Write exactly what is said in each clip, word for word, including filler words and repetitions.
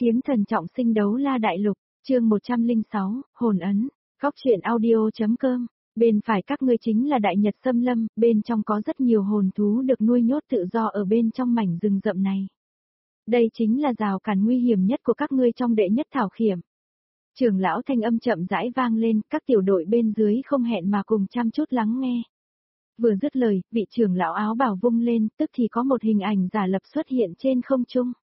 Kiếm thần trọng sinh đấu la đại lục, chương một trăm lẻ sáu, hồn ấn, góc truyện audio.com, bên phải các ngươi chính là đại nhật xâm lâm, bên trong có rất nhiều hồn thú được nuôi nhốt tự do ở bên trong mảnh rừng rậm này. Đây chính là rào cản nguy hiểm nhất của các ngươi trong đệ nhất thảo khiểm. Trưởng lão thanh âm chậm rãi vang lên, các tiểu đội bên dưới không hẹn mà cùng chăm chút lắng nghe. Vừa dứt lời, vị trưởng lão áo bào vung lên, tức thì có một hình ảnh giả lập xuất hiện trên không trung.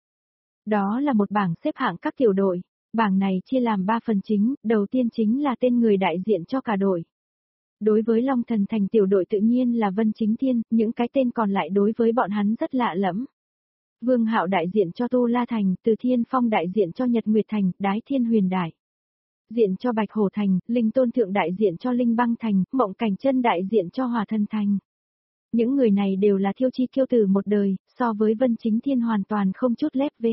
Đó là một bảng xếp hạng các tiểu đội, bảng này chia làm ba phần chính, đầu tiên chính là tên người đại diện cho cả đội. Đối với Long Thần Thành tiểu đội tự nhiên là Vân Chính Thiên, những cái tên còn lại đối với bọn hắn rất lạ lẫm. Vương Hạo đại diện cho Tu La Thành, Từ Thiên Phong đại diện cho Nhật Nguyệt Thành, Đái Thiên Huyền Đại diện cho Bạch Hổ Thành, Linh Tôn Thượng đại diện cho Linh Băng Thành, Mộng Cảnh Chân đại diện cho Hỏa Thần Thành. Những người này đều là thiêu chi kiêu tử một đời, so với Vân Chính Thiên hoàn toàn không chút lép vế.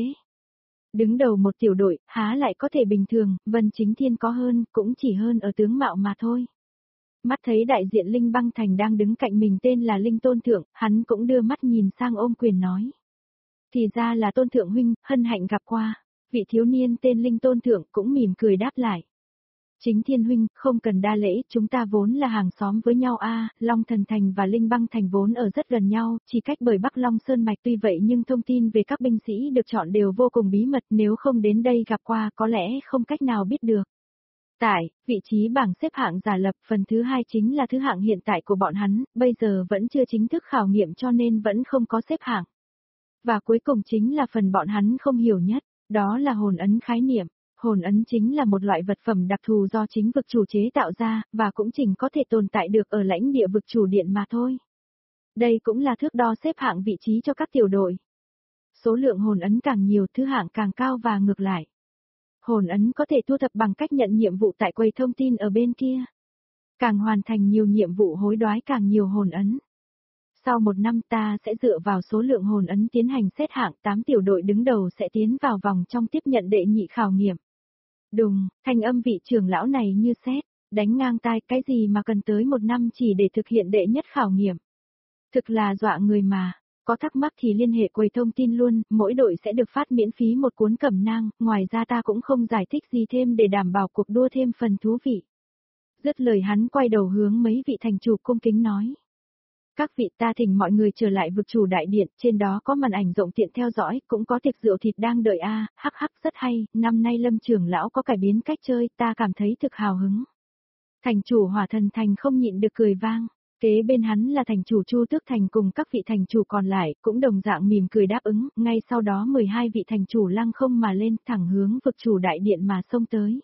Đứng đầu một tiểu đội, há lại có thể bình thường, Vân Chính Thiên có hơn, cũng chỉ hơn ở tướng mạo mà thôi. Mắt thấy đại diện Linh Băng Thành đang đứng cạnh mình tên là Linh Tôn Thượng, hắn cũng đưa mắt nhìn sang ôm quyền nói. Thì ra là Tôn Thượng huynh, hân hạnh gặp qua. Vị thiếu niên tên Linh Tôn Thượng cũng mỉm cười đáp lại. Chính Thiên huynh, không cần đa lễ, chúng ta vốn là hàng xóm với nhau a, Long Thần Thành và Linh Băng Thành vốn ở rất gần nhau, chỉ cách bởi Bắc Long Sơn Mạch, tuy vậy nhưng thông tin về các binh sĩ được chọn đều vô cùng bí mật, nếu không đến đây gặp qua có lẽ không cách nào biết được. Tại, vị trí bảng xếp hạng giả lập, phần thứ hai chính là thứ hạng hiện tại của bọn hắn, bây giờ vẫn chưa chính thức khảo nghiệm cho nên vẫn không có xếp hạng. Và cuối cùng chính là phần bọn hắn không hiểu nhất, đó là hồn ấn khái niệm. Hồn ấn chính là một loại vật phẩm đặc thù do chính vực chủ chế tạo ra, và cũng chỉ có thể tồn tại được ở lãnh địa vực chủ điện mà thôi. Đây cũng là thước đo xếp hạng vị trí cho các tiểu đội. Số lượng hồn ấn càng nhiều, thứ hạng càng cao và ngược lại. Hồn ấn có thể thu thập bằng cách nhận nhiệm vụ tại quầy thông tin ở bên kia. Càng hoàn thành nhiều nhiệm vụ hối đoái càng nhiều hồn ấn. Sau một năm ta sẽ dựa vào số lượng hồn ấn tiến hành xét hạng, tám tiểu đội đứng đầu sẽ tiến vào vòng trong tiếp nhận đệ nhị khảo nghiệm. Đùng, thanh âm vị trưởng lão này như sét, đánh ngang tai, cái gì mà cần tới một năm chỉ để thực hiện đệ nhất khảo nghiệm. Thực là dọa người mà, có thắc mắc thì liên hệ quầy thông tin luôn, mỗi đội sẽ được phát miễn phí một cuốn cẩm nang, ngoài ra ta cũng không giải thích gì thêm để đảm bảo cuộc đua thêm phần thú vị. Dứt lời hắn quay đầu hướng mấy vị thành chủ cung kính nói. Các vị, ta thỉnh mọi người trở lại vực chủ đại điện, trên đó có màn ảnh rộng tiện theo dõi, cũng có tiệc rượu thịt đang đợi a, à, hắc hắc rất hay, năm nay Lâm trưởng lão có cải biến cách chơi, ta cảm thấy thực hào hứng. Thành chủ Hỏa Thần Thành không nhịn được cười vang, kế bên hắn là thành chủ Chu Tước Thành cùng các vị thành chủ còn lại, cũng đồng dạng mỉm cười đáp ứng, ngay sau đó mười hai vị thành chủ lăng không mà lên, thẳng hướng vực chủ đại điện mà xông tới.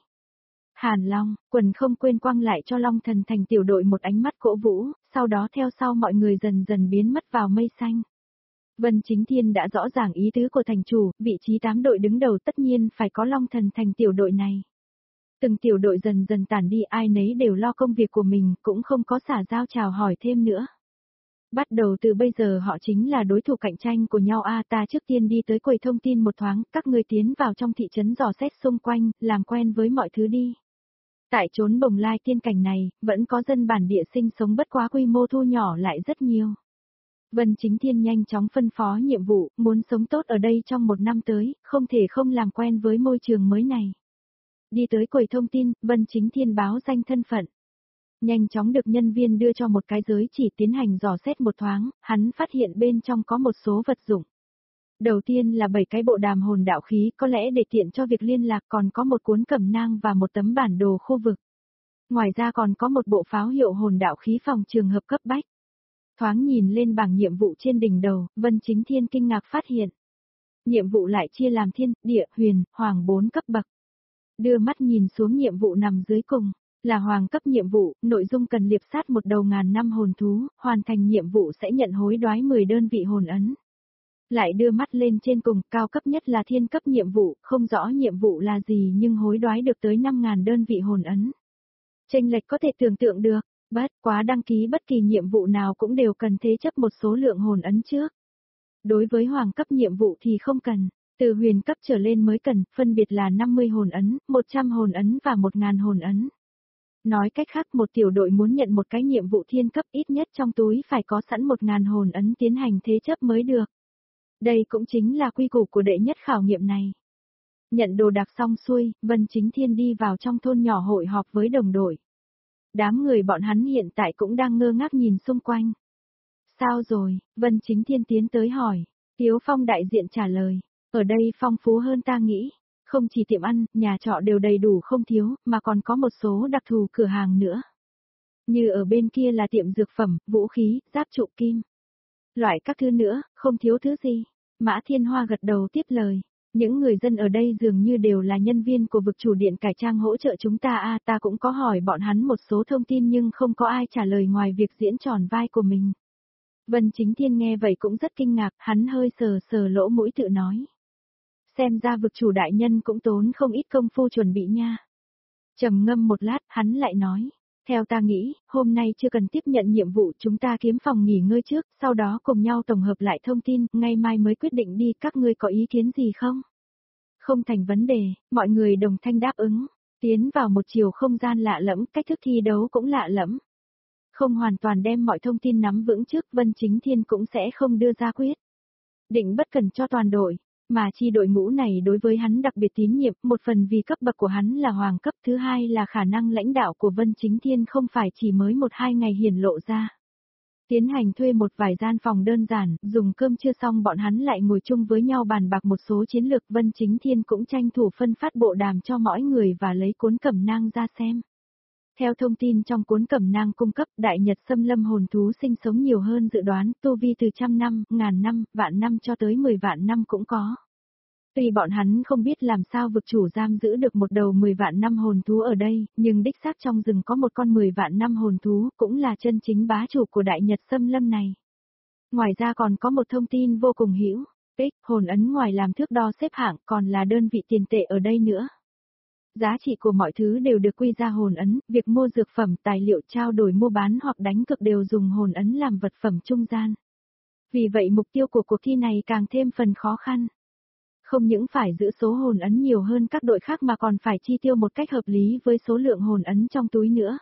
Hàn Long, quần không quên quăng lại cho Long Thần Thành tiểu đội một ánh mắt cổ vũ, sau đó theo sau mọi người dần dần biến mất vào mây xanh. Vân Chính Thiên đã rõ ràng ý tứ của thành chủ, vị trí tám đội đứng đầu tất nhiên phải có Long Thần Thành tiểu đội này. Từng tiểu đội dần dần tản đi, ai nấy đều lo công việc của mình, cũng không có xả giao chào hỏi thêm nữa. Bắt đầu từ bây giờ họ chính là đối thủ cạnh tranh của nhau a, ta trước tiên đi tới quầy thông tin một thoáng, các ngươi tiến vào trong thị trấn dò xét xung quanh, làm quen với mọi thứ đi. Tại chốn Bồng Lai tiên cảnh này, vẫn có dân bản địa sinh sống bất quá quy mô thu nhỏ lại rất nhiều. Vân Chính Thiên nhanh chóng phân phó nhiệm vụ, muốn sống tốt ở đây trong một năm tới, không thể không làm quen với môi trường mới này. Đi tới quầy thông tin, Vân Chính Thiên báo danh thân phận. Nhanh chóng được nhân viên đưa cho một cái giới chỉ tiến hành dò xét một thoáng, hắn phát hiện bên trong có một số vật dụng. Đầu tiên là bảy cái bộ đàm hồn đạo khí, có lẽ để tiện cho việc liên lạc, còn có một cuốn cẩm nang và một tấm bản đồ khu vực. Ngoài ra còn có một bộ pháo hiệu hồn đạo khí phòng trường hợp cấp bách. Thoáng nhìn lên bảng nhiệm vụ trên đỉnh đầu, Vân Chính Thiên kinh ngạc phát hiện. Nhiệm vụ lại chia làm thiên, địa, huyền, hoàng bốn cấp bậc. Đưa mắt nhìn xuống nhiệm vụ nằm dưới cùng, là hoàng cấp nhiệm vụ, nội dung cần liệp sát một đầu ngàn năm hồn thú, hoàn thành nhiệm vụ sẽ nhận hối đoái mười đơn vị hồn ấn. Lại đưa mắt lên trên cùng, cao cấp nhất là thiên cấp nhiệm vụ, không rõ nhiệm vụ là gì nhưng hối đoái được tới năm ngàn đơn vị hồn ấn. Chênh lệch có thể tưởng tượng được, bất quá đăng ký bất kỳ nhiệm vụ nào cũng đều cần thế chấp một số lượng hồn ấn trước. Đối với hoàng cấp nhiệm vụ thì không cần, từ huyền cấp trở lên mới cần, phân biệt là năm mươi hồn ấn, một trăm hồn ấn và một nghìn hồn ấn. Nói cách khác, một tiểu đội muốn nhận một cái nhiệm vụ thiên cấp ít nhất trong túi phải có sẵn một nghìn hồn ấn tiến hành thế chấp mới được. Đây cũng chính là quy củ của đệ nhất khảo nghiệm này. Nhận đồ đạc xong xuôi, Vân Chính Thiên đi vào trong thôn nhỏ hội họp với đồng đội. Đám người bọn hắn hiện tại cũng đang ngơ ngác nhìn xung quanh. Sao rồi, Vân Chính Thiên tiến tới hỏi. Tiếu Phong đại diện trả lời, ở đây phong phú hơn ta nghĩ. Không chỉ tiệm ăn, nhà trọ đều đầy đủ không thiếu, mà còn có một số đặc thù cửa hàng nữa. Như ở bên kia là tiệm dược phẩm, vũ khí, giáp trụ kim. Loại các thứ nữa, không thiếu thứ gì. Mã Thiên Hoa gật đầu tiếp lời. Những người dân ở đây dường như đều là nhân viên của vực chủ điện cải trang hỗ trợ chúng ta a ta cũng có hỏi bọn hắn một số thông tin nhưng không có ai trả lời ngoài việc diễn tròn vai của mình. Vân Chính Thiên nghe vậy cũng rất kinh ngạc, hắn hơi sờ sờ lỗ mũi tự nói. Xem ra vực chủ đại nhân cũng tốn không ít công phu chuẩn bị nha. Trầm ngâm một lát, hắn lại nói. Theo ta nghĩ, hôm nay chưa cần tiếp nhận nhiệm vụ, chúng ta kiếm phòng nghỉ ngơi trước, sau đó cùng nhau tổng hợp lại thông tin, ngày mai mới quyết định đi, các ngươi có ý kiến gì không? Không thành vấn đề, mọi người đồng thanh đáp ứng, tiến vào một chiều không gian lạ lẫm, cách thức thi đấu cũng lạ lẫm. Không hoàn toàn đem mọi thông tin nắm vững trước, Vân Chính Thiên cũng sẽ không đưa ra quyết định bất cần cho toàn đội. Mà chi đội ngũ này đối với hắn đặc biệt tín nhiệm, một phần vì cấp bậc của hắn là hoàng cấp, thứ hai là khả năng lãnh đạo của Vân Chính Thiên không phải chỉ mới một hai ngày hiển lộ ra. Tiến hành thuê một vài gian phòng đơn giản, dùng cơm chưa xong bọn hắn lại ngồi chung với nhau bàn bạc một số chiến lược. Vân Chính Thiên cũng tranh thủ phân phát bộ đàm cho mỗi người và lấy cuốn cẩm nang ra xem. Theo thông tin trong cuốn cẩm nang cung cấp, đại nhật xâm lâm hồn thú sinh sống nhiều hơn dự đoán, tu vi từ trăm năm, ngàn năm, vạn năm cho tới mười vạn năm cũng có. Tuy bọn hắn không biết làm sao vực chủ giam giữ được một đầu mười vạn năm hồn thú ở đây, nhưng đích xác trong rừng có một con mười vạn năm hồn thú, cũng là chân chính bá chủ của đại nhật xâm lâm này. Ngoài ra còn có một thông tin vô cùng hữu ích, hồn ấn ngoài làm thước đo xếp hạng còn là đơn vị tiền tệ ở đây nữa. Giá trị của mọi thứ đều được quy ra hồn ấn, việc mua dược phẩm, tài liệu trao đổi mua bán hoặc đánh cược đều dùng hồn ấn làm vật phẩm trung gian. Vì vậy mục tiêu của cuộc thi này càng thêm phần khó khăn. Không những phải giữ số hồn ấn nhiều hơn các đội khác mà còn phải chi tiêu một cách hợp lý với số lượng hồn ấn trong túi nữa.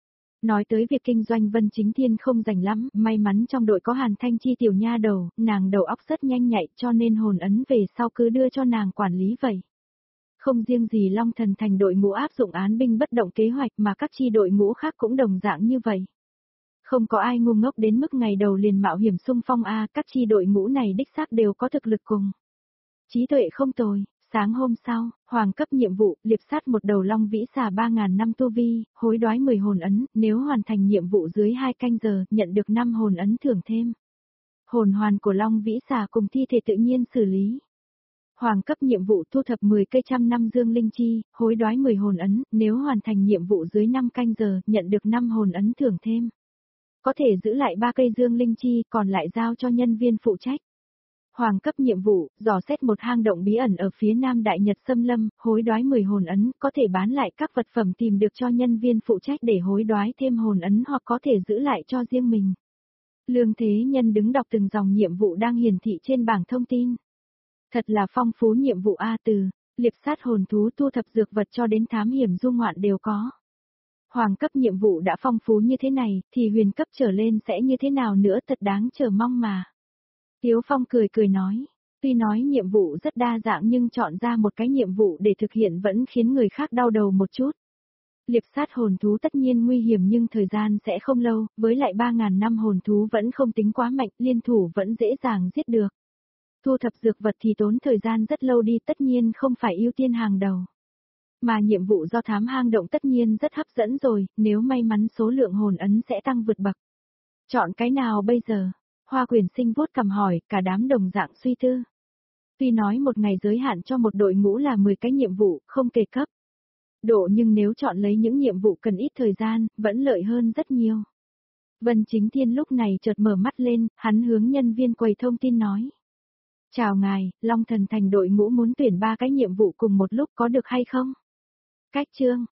Nói tới việc kinh doanh Vân Chính Thiên không rành lắm, may mắn trong đội có Hàn Thanh Chi tiểu nha đầu, nàng đầu óc rất nhanh nhạy cho nên hồn ấn về sau cứ đưa cho nàng quản lý vậy. Không riêng gì Long Thần Thành đội ngũ áp dụng án binh bất động kế hoạch mà các chi đội ngũ khác cũng đồng dạng như vậy. Không có ai ngu ngốc đến mức ngày đầu liền mạo hiểm xung phong a, các chi đội ngũ này đích xác đều có thực lực cùng trí tuệ không tồi. Sáng hôm sau, hoàng cấp nhiệm vụ, liệp sát một đầu long vĩ xà ba ngàn năm tu vi, hối đoái mười hồn ấn, nếu hoàn thành nhiệm vụ dưới hai canh giờ, nhận được năm hồn ấn thưởng thêm. Hồn hoàn của long vĩ xà cùng thi thể tự nhiên xử lý. Hoàng cấp nhiệm vụ thu thập mười cây trăm năm dương linh chi, hối đoái mười hồn ấn, nếu hoàn thành nhiệm vụ dưới năm canh giờ, nhận được năm hồn ấn thưởng thêm. Có thể giữ lại ba cây dương linh chi, còn lại giao cho nhân viên phụ trách. Hoàng cấp nhiệm vụ, dò xét một hang động bí ẩn ở phía nam đại nhật xâm lâm, hối đoái mười hồn ấn, có thể bán lại các vật phẩm tìm được cho nhân viên phụ trách để hối đoái thêm hồn ấn hoặc có thể giữ lại cho riêng mình. Lương Thế Nhân đứng đọc từng dòng nhiệm vụ đang hiển thị trên bảng thông tin. Thật là phong phú nhiệm vụ A, từ liệp sát hồn thú, thu thập dược vật cho đến thám hiểm du ngoạn đều có. Hoàng cấp nhiệm vụ đã phong phú như thế này, thì huyền cấp trở lên sẽ như thế nào nữa, thật đáng chờ mong mà. Tiếu Phong cười cười nói, tuy nói nhiệm vụ rất đa dạng nhưng chọn ra một cái nhiệm vụ để thực hiện vẫn khiến người khác đau đầu một chút. Liệp sát hồn thú tất nhiên nguy hiểm nhưng thời gian sẽ không lâu, với lại ba ngàn năm hồn thú vẫn không tính quá mạnh, liên thủ vẫn dễ dàng giết được. Thu thập dược vật thì tốn thời gian rất lâu đi, tất nhiên không phải ưu tiên hàng đầu. Mà nhiệm vụ do thám hang động tất nhiên rất hấp dẫn rồi, nếu may mắn số lượng hồn ấn sẽ tăng vượt bậc. Chọn cái nào bây giờ? Hoa Quyền Sinh vuốt cằm hỏi, cả đám đồng dạng suy tư. Tuy nói một ngày giới hạn cho một đội ngũ là mười cái nhiệm vụ, không kề cấp độ, nhưng nếu chọn lấy những nhiệm vụ cần ít thời gian, vẫn lợi hơn rất nhiều. Vân Chính Thiên lúc này chợt mở mắt lên, hắn hướng nhân viên quầy thông tin nói. Chào ngài, Long Thần Thành đội ngũ muốn tuyển ba cái nhiệm vụ cùng một lúc có được hay không? Cách chương,